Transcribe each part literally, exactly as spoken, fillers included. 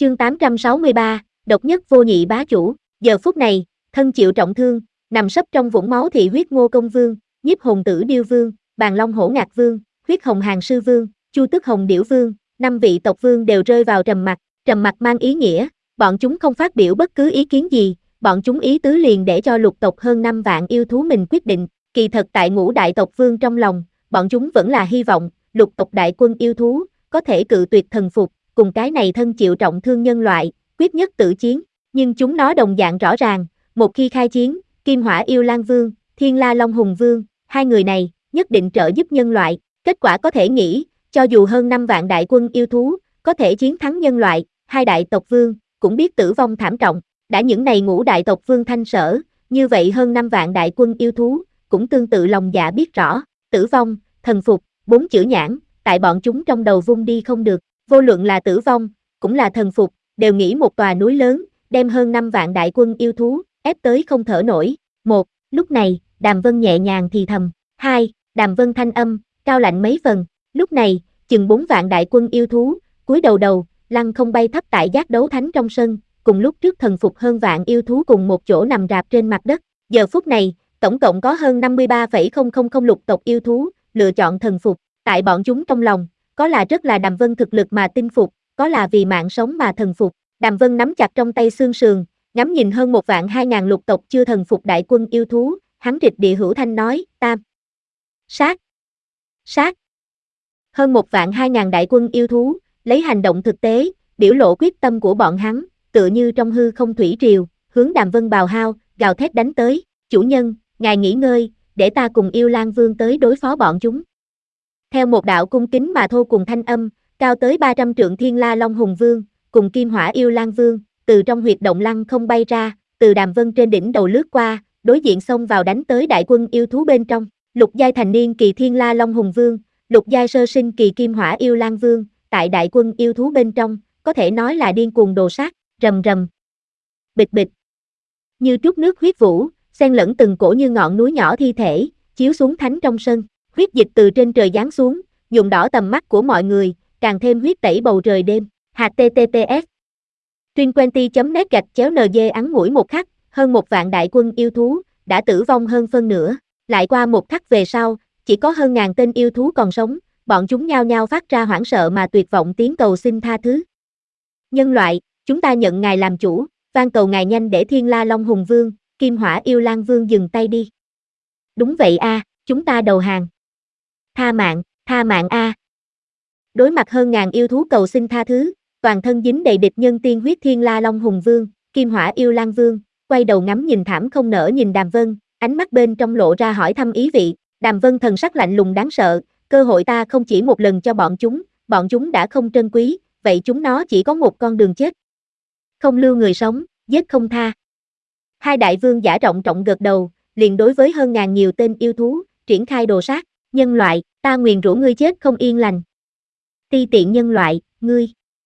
Chương tám trăm sáu mươi ba, độc nhất vô nhị bá chủ. Giờ phút này, thân chịu trọng thương, nằm sấp trong vũng máu thị huyết Ngô Công Vương, Nhiếp Hồn Tử Điêu Vương, Bàn Long Hổ Ngạc Vương, Huyết Hồng Hàng Sư Vương, Chu Tức Hồng Điểu Vương, năm vị tộc vương đều rơi vào trầm mặc. Trầm mặc mang ý nghĩa, bọn chúng không phát biểu bất cứ ý kiến gì, bọn chúng ý tứ liền để cho lục tộc hơn năm vạn yêu thú mình quyết định. Kỳ thật tại ngũ đại tộc vương trong lòng, bọn chúng vẫn là hy vọng, lục tộc đại quân yêu thú, có thể cự tuyệt thần phục, cùng cái này thân chịu trọng thương nhân loại, quyết nhất tử chiến. Nhưng chúng nó đồng dạng rõ ràng, một khi khai chiến, Kim Hỏa Yêu Lang Vương, Thiên La Long Hùng Vương, hai người này, nhất định trợ giúp nhân loại. Kết quả có thể nghĩ, cho dù hơn năm vạn đại quân yêu thú, có thể chiến thắng nhân loại, hai đại tộc vương, cũng biết tử vong thảm trọng. Đã những này ngũ đại tộc vương thanh sở, như vậy hơn năm vạn đại quân yêu thú, cũng tương tự lòng dạ biết rõ, tử vong, thần phục, bốn chữ nhãn, tại bọn chúng trong đầu vung đi không được. Vô luận là tử vong, cũng là thần phục, đều nghĩ một tòa núi lớn, đem hơn năm vạn đại quân yêu thú, ép tới không thở nổi. Một, lúc này, Đàm Vân nhẹ nhàng thì thầm. Hai, Đàm Vân thanh âm, cao lạnh mấy phần. Lúc này, chừng bốn vạn đại quân yêu thú, cúi đầu đầu, lăng không bay thấp tại giác đấu thánh trong sân, cùng lúc trước thần phục hơn vạn yêu thú cùng một chỗ nằm rạp trên mặt đất. Giờ phút này, tổng cộng có hơn năm mươi ba phẩy không không không lục tộc yêu thú, lựa chọn thần phục. Tại bọn chúng trong lòng, có là rất là Đàm Vân thực lực mà tin phục, có là vì mạng sống mà thần phục. Đàm Vân nắm chặt trong tay xương sườn, ngắm nhìn hơn một vạn hai ngàn lục tộc chưa thần phục đại quân yêu thú, hắn rịch địa hữu thanh nói, tam. Sát. Sát. Hơn một vạn hai ngàn đại quân yêu thú, lấy hành động thực tế, biểu lộ quyết tâm của bọn hắn, tựa như trong hư không thủy triều, hướng Đàm Vân bào hao, gào thét đánh tới. Chủ nhân, ngài nghỉ ngơi, để ta cùng Yêu Lang Vương tới đối phó bọn chúng. Theo một đạo cung kính mà thô cùng thanh âm, cao tới ba trăm trượng Thiên La Long Hùng Vương, cùng Kim Hỏa Yêu Lang Vương, từ trong huyệt động lăng không bay ra, từ Đàm Vân trên đỉnh đầu lướt qua, đối diện xông vào đánh tới đại quân yêu thú bên trong. Lục giai thành niên kỳ Thiên La Long Hùng Vương, lục giai sơ sinh kỳ Kim Hỏa Yêu Lang Vương, tại đại quân yêu thú bên trong, có thể nói là điên cuồng đồ sát, rầm rầm, bịch bịch. Như trút nước huyết vũ, xen lẫn từng cổ như ngọn núi nhỏ thi thể, chiếu xuống thánh trong sân. Huyết dịch từ trên trời giáng xuống, nhuộm đỏ tầm mắt của mọi người, càng thêm huyết tẩy bầu trời đêm. H T T P S Trinquenty chấm net gạch chéo N G ắn ngủi một khắc, hơn một vạn đại quân yêu thú, đã tử vong hơn phân nửa. Lại qua một khắc về sau, chỉ có hơn ngàn tên yêu thú còn sống, bọn chúng nhao nhao phát ra hoảng sợ mà tuyệt vọng tiếng cầu xin tha thứ. Nhân loại, chúng ta nhận ngài làm chủ, van cầu ngài nhanh để Thiên La Long Hùng Vương, Kim Hỏa Yêu Lang Vương dừng tay đi. Đúng vậy a, à, chúng ta đầu hàng. Tha mạng, tha mạng a. À. Đối mặt hơn ngàn yêu thú cầu xin tha thứ, toàn thân dính đầy địch nhân tiên huyết Thiên La Long Hùng Vương, Kim Hỏa Yêu Lang Vương, quay đầu ngắm nhìn thảm không nỡ nhìn Đàm Vân, ánh mắt bên trong lộ ra hỏi thăm ý vị. Đàm Vân thần sắc lạnh lùng đáng sợ, cơ hội ta không chỉ một lần cho bọn chúng, bọn chúng đã không trân quý, vậy chúng nó chỉ có một con đường chết. Không lưu người sống, giết không tha. Hai đại vương giả trọng trọng gật đầu, liền đối với hơn ngàn nhiều tên yêu thú, triển khai đồ sát. Nhân loại, ta nguyền rủa ngươi chết không yên lành. Ti tiện nhân loại, ngươi.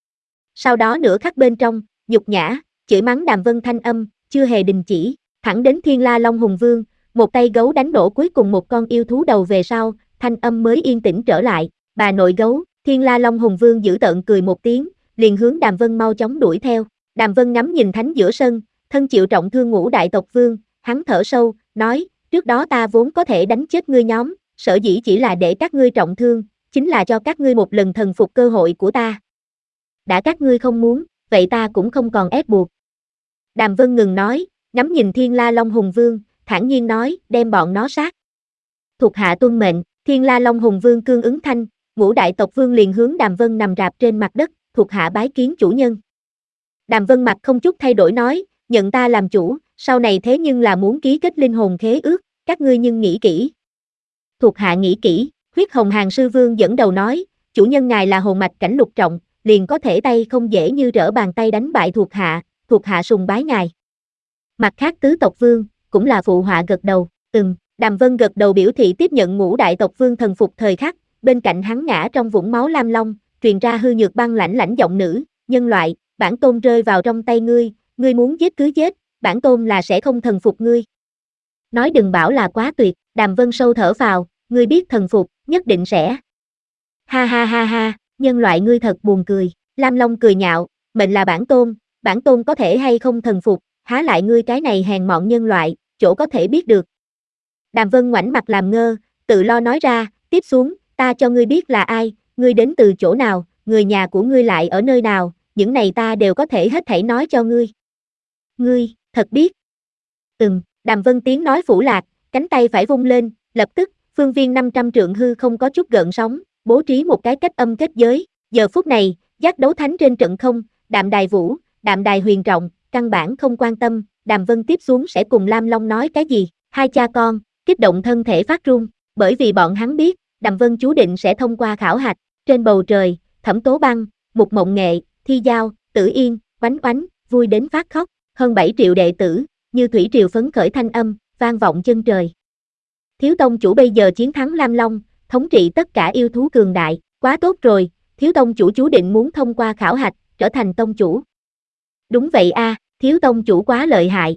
Sau đó nửa khắc bên trong, nhục nhã, chửi mắng Đàm Vân thanh âm, chưa hề đình chỉ, thẳng đến Thiên La Long Hùng Vương, một tay gấu đánh đổ cuối cùng một con yêu thú đầu về sau, thanh âm mới yên tĩnh trở lại. Bà nội gấu, Thiên La Long Hùng Vương dữ tợn cười một tiếng, liền hướng Đàm Vân mau chóng đuổi theo. Đàm Vân ngắm nhìn thánh giữa sân, thân chịu trọng thương ngũ đại tộc vương, hắn thở sâu, nói, trước đó ta vốn có thể đánh chết ngươi nhóm, sở dĩ chỉ là để các ngươi trọng thương, chính là cho các ngươi một lần thần phục cơ hội của ta. Đã các ngươi không muốn, vậy ta cũng không còn ép buộc. Đàm Vân ngừng nói, ngắm nhìn Thiên La Long Hùng Vương, thản nhiên nói, đem bọn nó sát. Thuộc hạ tuân mệnh, Thiên La Long Hùng Vương cương ứng thanh, ngũ đại tộc vương liền hướng Đàm Vân nằm rạp trên mặt đất, thuộc hạ bái kiến chủ nhân. Đàm Vân mặt không chút thay đổi nói, nhận ta làm chủ, sau này thế nhưng là muốn ký kết linh hồn khế ước, các ngươi nhưng nghĩ kỹ. Thuộc hạ nghĩ kỹ, Huyết Hồng Hàng Sư Vương dẫn đầu nói, chủ nhân ngài là hồn mạch cảnh lục trọng, liền có thể tay không dễ như trở bàn tay đánh bại thuộc hạ, thuộc hạ sùng bái ngài. Mặt khác tứ tộc vương, cũng là phụ họa gật đầu, ừm, Đàm Vân gật đầu biểu thị tiếp nhận ngũ đại tộc vương thần phục thời khắc, bên cạnh hắn ngã trong vũng máu lam long, truyền ra hư nhược băng lãnh lãnh giọng nữ, nhân loại, bản tôn rơi vào trong tay ngươi, ngươi muốn giết cứ giết, bản tôn là sẽ không thần phục ngươi. Nói đừng bảo là quá tuyệt, Đàm Vân sâu thở vào, ngươi biết thần phục, nhất định sẽ. Ha ha ha ha, nhân loại ngươi thật buồn cười, Lam Long cười nhạo, mệnh là bản tôn, bản tôn có thể hay không thần phục, há lại ngươi cái này hèn mọn nhân loại, chỗ có thể biết được. Đàm Vân ngoảnh mặt làm ngơ, tự lo nói ra, tiếp xuống, ta cho ngươi biết là ai, ngươi đến từ chỗ nào, người nhà của ngươi lại ở nơi nào, những này ta đều có thể hết thảy nói cho ngươi. Ngươi, thật biết. Ừm, Đàm Vân tiếng nói phủ lạc, cánh tay phải vung lên, lập tức, phương viên năm trăm trượng hư không có chút gợn sóng, bố trí một cái cách âm kết giới. Giờ phút này, giác đấu thánh trên trận không, Đạm Đài Vũ, Đạm Đài Huyền Trọng, căn bản không quan tâm, Đàm Vân tiếp xuống sẽ cùng Lam Long nói cái gì, hai cha con, kích động thân thể phát run, bởi vì bọn hắn biết, Đàm Vân chú định sẽ thông qua khảo hạch, trên bầu trời, Thẩm Tố Băng, Mục Mộng Nghệ, Thi Giao, Tử Yên, Oánh Oánh, vui đến phát khóc, hơn bảy triệu đệ tử, như thủy triều phấn khởi thanh âm, vang vọng chân trời. Thiếu tông chủ bây giờ chiến thắng Lam Long, thống trị tất cả yêu thú cường đại, quá tốt rồi, thiếu tông chủ chú định muốn thông qua khảo hạch, trở thành tông chủ. Đúng vậy a, thiếu tông chủ quá lợi hại.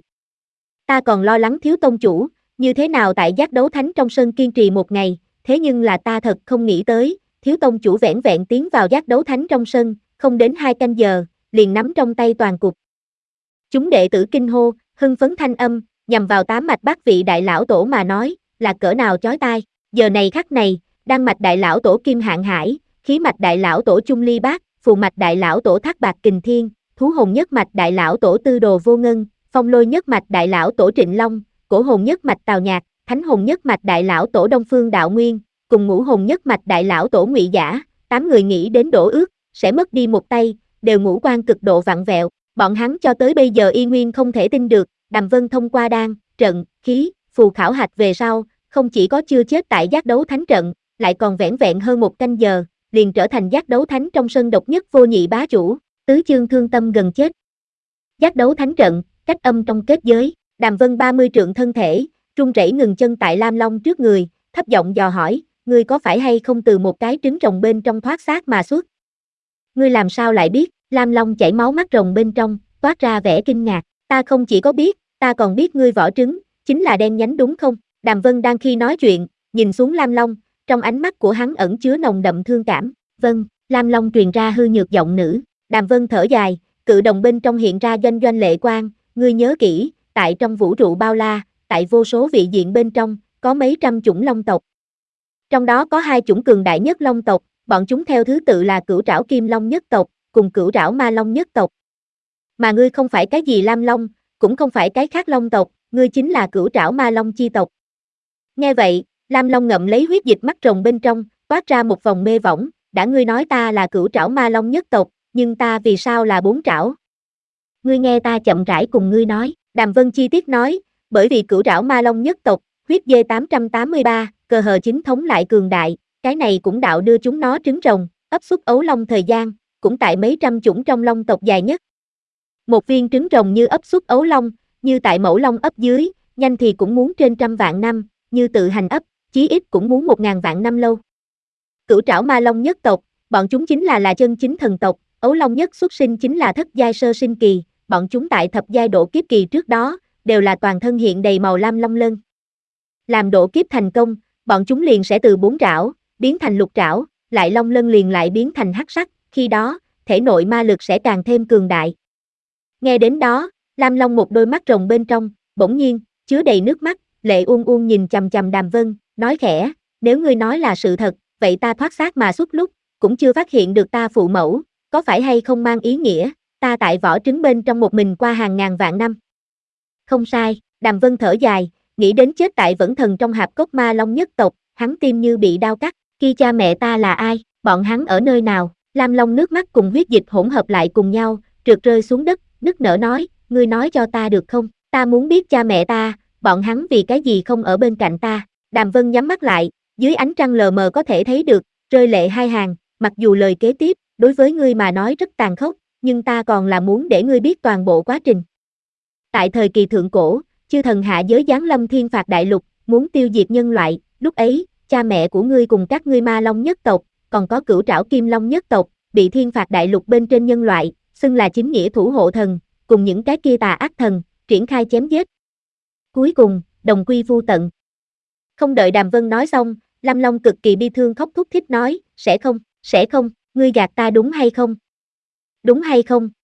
Ta còn lo lắng thiếu tông chủ, như thế nào tại giác đấu thánh trong sân kiên trì một ngày, thế nhưng là ta thật không nghĩ tới, thiếu tông chủ vẻn vẹn tiến vào giác đấu thánh trong sân, không đến hai canh giờ, liền nắm trong tay toàn cục. Chúng đệ tử kinh hô, hưng phấn thanh âm, nhằm vào tám mạch bát vị đại lão tổ mà nói, là cỡ nào chói tai. Giờ này khắc này, đan mạch đại lão tổ Kim Hạng Hải, khí mạch đại lão tổ Chung Ly Bác, phù mạch đại lão tổ Thác Bạc Kình Thiên, thú hồn nhất mạch đại lão tổ Tư Đồ Vô Ngân, phong lôi nhất mạch đại lão tổ Trịnh Long, cổ hồn nhất mạch Tào Nhạc, thánh hồn nhất mạch đại lão tổ Đông Phương Đạo Nguyên, cùng ngũ hồn nhất mạch đại lão tổ Ngụy Giả, tám người nghĩ đến đổ ước, sẽ mất đi một tay, đều ngũ quan cực độ vặn vẹo, bọn hắn cho tới bây giờ y nguyên không thể tin được, Đàm Vân thông qua đan, trận, khí, phù khảo hạch về sau, không chỉ có chưa chết tại giác đấu thánh trận, lại còn vẻn vẹn hơn một canh giờ, liền trở thành giác đấu thánh trong sân độc nhất vô nhị bá chủ, tứ chương thương tâm gần chết. Giác đấu thánh trận, cách âm trong kết giới, Đàm Vân ba mươi trượng thân thể, run rẩy ngừng chân tại Lam Long trước người, thấp giọng dò hỏi, ngươi có phải hay không từ một cái trứng rồng bên trong thoát xác mà xuất? Ngươi làm sao lại biết? Lam Long chảy máu mắt rồng bên trong, toát ra vẻ kinh ngạc, ta không chỉ có biết, ta còn biết ngươi vỏ trứng, chính là đen nhánh đúng không? Đàm Vân đang khi nói chuyện, nhìn xuống Lam Long, trong ánh mắt của hắn ẩn chứa nồng đậm thương cảm, vâng, Lam Long truyền ra hư nhược giọng nữ, Đàm Vân thở dài, cự đồng bên trong hiện ra doanh doanh lệ quang, ngươi nhớ kỹ, tại trong vũ trụ bao la, tại vô số vị diện bên trong, có mấy trăm chủng long tộc. Trong đó có hai chủng cường đại nhất long tộc, bọn chúng theo thứ tự là Cửu Trảo Kim Long nhất tộc, cùng Cửu Trảo Ma Long nhất tộc. Mà ngươi không phải cái gì Lam Long, cũng không phải cái khác long tộc, ngươi chính là Cửu Trảo Ma Long chi tộc. Nghe vậy, Lam Long ngậm lấy huyết dịch mắt rồng bên trong, toát ra một vòng mê võng, đã ngươi nói ta là Cửu Trảo Ma Long nhất tộc, nhưng ta vì sao là bốn trảo? Ngươi nghe ta chậm rãi cùng ngươi nói, Đàm Vân chi tiết nói, bởi vì Cửu Trảo Ma Long nhất tộc, huyết dê tám trăm tám mươi ba, cờ hờ chính thống lại cường đại, cái này cũng đạo đưa chúng nó trứng rồng, ấp xuất ấu long thời gian, cũng tại mấy trăm chủng trong long tộc dài nhất. Một viên trứng rồng như ấp xuất ấu long, như tại mẫu long ấp dưới, nhanh thì cũng muốn trên trăm vạn năm, như tự hành ấp, chí ít cũng muốn một ngàn vạn năm lâu. Cửu Trảo Ma Long nhất tộc, bọn chúng chính là là chân chính thần tộc, ấu long nhất xuất sinh chính là thất giai sơ sinh kỳ, bọn chúng tại thập giai độ kiếp kỳ trước đó, đều là toàn thân hiện đầy màu lam long lân. Làm độ kiếp thành công, bọn chúng liền sẽ từ bốn trảo, biến thành lục trảo, lại long lân liền lại biến thành hắc sắc, khi đó, thể nội ma lực sẽ càng thêm cường đại. Nghe đến đó, Lam Long một đôi mắt rồng bên trong, bỗng nhiên, chứa đầy nước mắt, lệ uôn uôn nhìn chằm chằm Đàm Vân, nói khẽ, nếu ngươi nói là sự thật, vậy ta thoát xác mà xuất lúc, cũng chưa phát hiện được ta phụ mẫu, có phải hay không mang ý nghĩa, ta tại vỏ trứng bên trong một mình qua hàng ngàn vạn năm. Không sai, Đàm Vân thở dài, nghĩ đến chết tại vẫn thần trong hạp cốc ma long nhất tộc, hắn tim như bị đau cắt, khi cha mẹ ta là ai, bọn hắn ở nơi nào, Lam Long nước mắt cùng huyết dịch hỗn hợp lại cùng nhau, trượt rơi xuống đất, nức nở nói, ngươi nói cho ta được không, ta muốn biết cha mẹ ta, bọn hắn vì cái gì không ở bên cạnh ta, Đàm Vân nhắm mắt lại, dưới ánh trăng lờ mờ có thể thấy được, rơi lệ hai hàng, mặc dù lời kế tiếp, đối với ngươi mà nói rất tàn khốc, nhưng ta còn là muốn để ngươi biết toàn bộ quá trình. Tại thời kỳ thượng cổ, chư thần hạ giới giáng lâm thiên phạt đại lục, muốn tiêu diệt nhân loại, lúc ấy, cha mẹ của ngươi cùng các ngươi ma long nhất tộc, còn có Cửu Trảo Kim Long nhất tộc, bị thiên phạt đại lục bên trên nhân loại, xưng là chính nghĩa thủ hộ thần, cùng những cái kia tà ác thần, triển khai chém giết. Cuối cùng, đồng quy vu tận. Không đợi Đàm Vân nói xong, Lam Long cực kỳ bi thương khóc thút thít nói, sẽ không, sẽ không, ngươi gạt ta đúng hay không? Đúng hay không?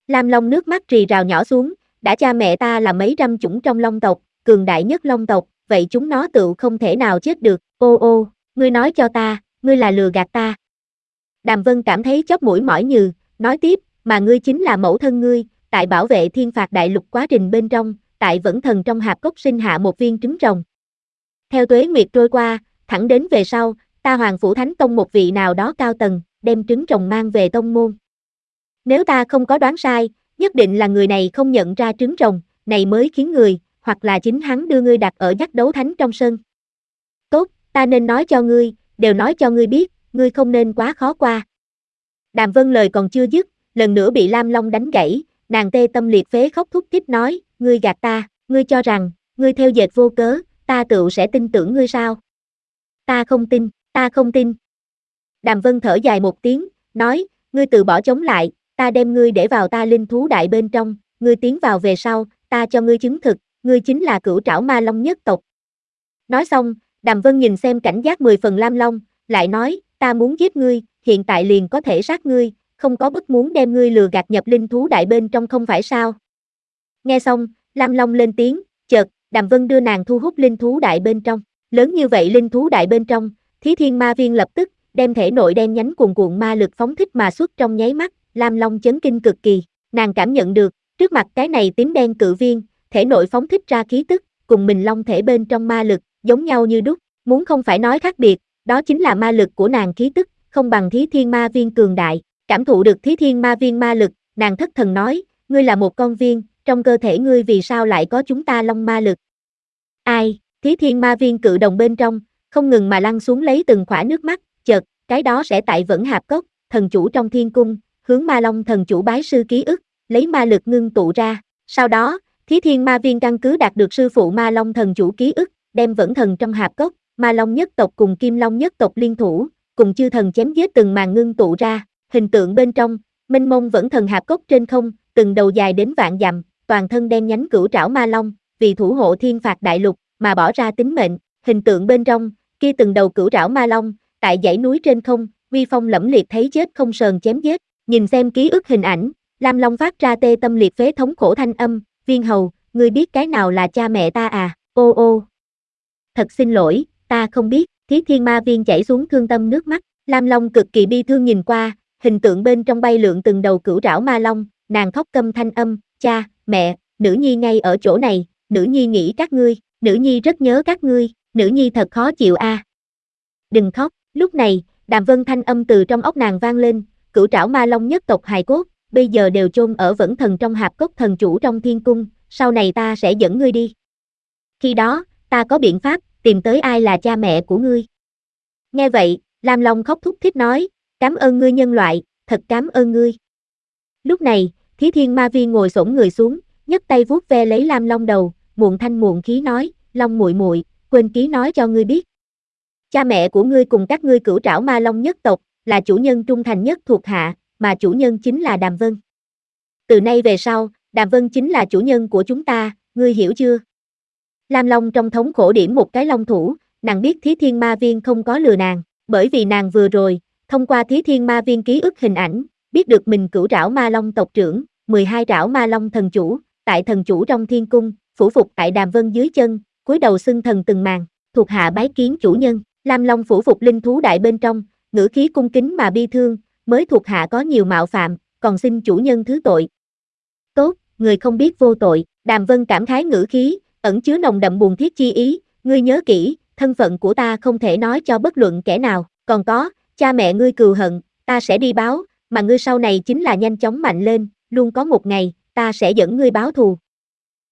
Lam Long nước mắt rì rào nhỏ xuống, đã cha mẹ ta là mấy trăm chủng trong Long tộc, cường đại nhất Long tộc, vậy chúng nó tự không thể nào chết được, ô ô, ngươi nói cho ta, ngươi là lừa gạt ta. Đàm Vân cảm thấy chóp mũi mỏi nhừ, nói tiếp, mà ngươi chính là mẫu thân ngươi, tại bảo vệ thiên phạt đại lục quá trình bên trong, tại vẫn thần trong hạp cốc sinh hạ một viên trứng rồng. Theo tuế nguyệt trôi qua, thẳng đến về sau, ta Hoàng Phủ Thánh Tông một vị nào đó cao tầng, đem trứng rồng mang về tông môn. Nếu ta không có đoán sai, nhất định là người này không nhận ra trứng rồng, này mới khiến người, hoặc là chính hắn đưa ngươi đặt ở Giác Đấu Thánh trong sân. Tốt, ta nên nói cho ngươi, đều nói cho ngươi biết, ngươi không nên quá khó qua. Đàm Vân lời còn chưa dứt, lần nữa bị Lam Long đánh gãy, nàng tê tâm liệt phế khóc thút thít nói, ngươi gạt ta, ngươi cho rằng, ngươi theo dệt vô cớ, ta tựu sẽ tin tưởng ngươi sao? Ta không tin, ta không tin. Đàm Vân thở dài một tiếng, nói, ngươi từ bỏ chống lại, ta đem ngươi để vào ta linh thú đại bên trong, ngươi tiến vào về sau, ta cho ngươi chứng thực, ngươi chính là cửu trảo ma long nhất tộc. Nói xong, Đàm Vân nhìn xem cảnh giác mười phần Lam Long, lại nói, ta muốn giết ngươi, hiện tại liền có thể sát ngươi, không có bất muốn đem ngươi lừa gạt nhập linh thú đại bên trong không phải sao? Nghe xong, Lam Long lên tiếng, chợt, Đàm Vân đưa nàng thu hút linh thú đại bên trong, lớn như vậy linh thú đại bên trong, Thí Thiên Ma Viên lập tức, đem thể nội đen nhánh cuồn cuộn ma lực phóng thích mà xuất trong nháy mắt, Lam Long chấn kinh cực kỳ, nàng cảm nhận được, trước mặt cái này tím đen cự viên, thể nội phóng thích ra khí tức, cùng mình long thể bên trong ma lực, giống nhau như đúc, muốn không phải nói khác biệt, đó chính là ma lực của nàng khí tức, không bằng Thí Thiên Ma Viên cường đại, cảm thụ được Thí Thiên Ma Viên ma lực, nàng thất thần nói, ngươi là một con viên, trong cơ thể ngươi vì sao lại có chúng ta long ma lực? Ai, Thí Thiên Ma Viên cự đồng bên trong, không ngừng mà lăn xuống lấy từng khỏa nước mắt, chợt, cái đó sẽ tại vẫn hạp cốc, thần chủ trong thiên cung, hướng ma long thần chủ bái sư ký ức, lấy ma lực ngưng tụ ra, sau đó, Thí Thiên Ma Viên căn cứ đạt được sư phụ ma long thần chủ ký ức, đem vẫn thần trong hạp cốc, ma long nhất tộc cùng kim long nhất tộc liên thủ, cùng chư thần chém giết từng màn ngưng tụ ra, hình tượng bên trong, mênh mông vẫn thần hạp cốc trên không, từng đầu dài đến vạn dặm, toàn thân đen nhánh cửu trảo ma long, vì thủ hộ thiên phạt đại lục, mà bỏ ra tính mệnh, hình tượng bên trong, kia từng đầu cửu trảo ma long, tại dãy núi trên không, uy phong lẫm liệt thấy chết không sờn chém giết, nhìn xem ký ức hình ảnh, Lam Long phát ra tê tâm liệt phế thống khổ thanh âm, Viên Hầu, ngươi biết cái nào là cha mẹ ta à, ô ô. Thật xin lỗi, ta không biết, Thí Thiên Ma Viên chảy xuống thương tâm nước mắt, Lam Long cực kỳ bi thương nhìn qua, hình tượng bên trong bay lượn từng đầu cửu trảo ma long, nàng khóc câm thanh âm, cha, mẹ, nữ nhi ngay ở chỗ này, nữ nhi nghĩ các ngươi, nữ nhi rất nhớ các ngươi, nữ nhi thật khó chịu a. À. Đừng khóc, lúc này, Đàm Vân thanh âm từ trong óc nàng vang lên, cửu trảo ma long nhất tộc hài cốt, bây giờ đều chôn ở vẫn thần trong hạp cốc thần chủ trong thiên cung, sau này ta sẽ dẫn ngươi đi. Khi đó, ta có biện pháp, tìm tới ai là cha mẹ của ngươi. Nghe vậy, Lam Long khóc thút thít nói, cảm ơn ngươi nhân loại, thật cảm ơn ngươi. Lúc này, Thí Thiên Ma Viên ngồi xổm người xuống, nhấc tay vuốt ve lấy Lam Long đầu, muộn thanh muộn khí nói, Long muội muội, quên ký nói cho ngươi biết. Cha mẹ của ngươi cùng các ngươi cửu trảo ma long nhất tộc, là chủ nhân trung thành nhất thuộc hạ, mà chủ nhân chính là Đàm Vân. Từ nay về sau, Đàm Vân chính là chủ nhân của chúng ta, ngươi hiểu chưa? Lam Long trong thống khổ điểm một cái long thủ, nàng biết Thí Thiên Ma Viên không có lừa nàng, bởi vì nàng vừa rồi, thông qua Thí Thiên Ma Viên ký ức hình ảnh, biết được mình cửu trảo ma long tộc trưởng, mười hai trảo ma long thần chủ, tại thần chủ trong thiên cung, phủ phục tại Đàm Vân dưới chân, cúi đầu xưng thần từng màn, thuộc hạ bái kiến chủ nhân, Lam Long phủ phục linh thú đại bên trong, ngữ khí cung kính mà bi thương, mới thuộc hạ có nhiều mạo phạm, còn xin chủ nhân thứ tội. Tốt, người không biết vô tội, Đàm Vân cảm khái ngữ khí, ẩn chứa nồng đậm buồn thiết chi ý, ngươi nhớ kỹ, thân phận của ta không thể nói cho bất luận kẻ nào, còn có, cha mẹ ngươi cừu hận, ta sẽ đi báo, mà ngươi sau này chính là nhanh chóng mạnh lên, luôn có một ngày, ta sẽ dẫn ngươi báo thù.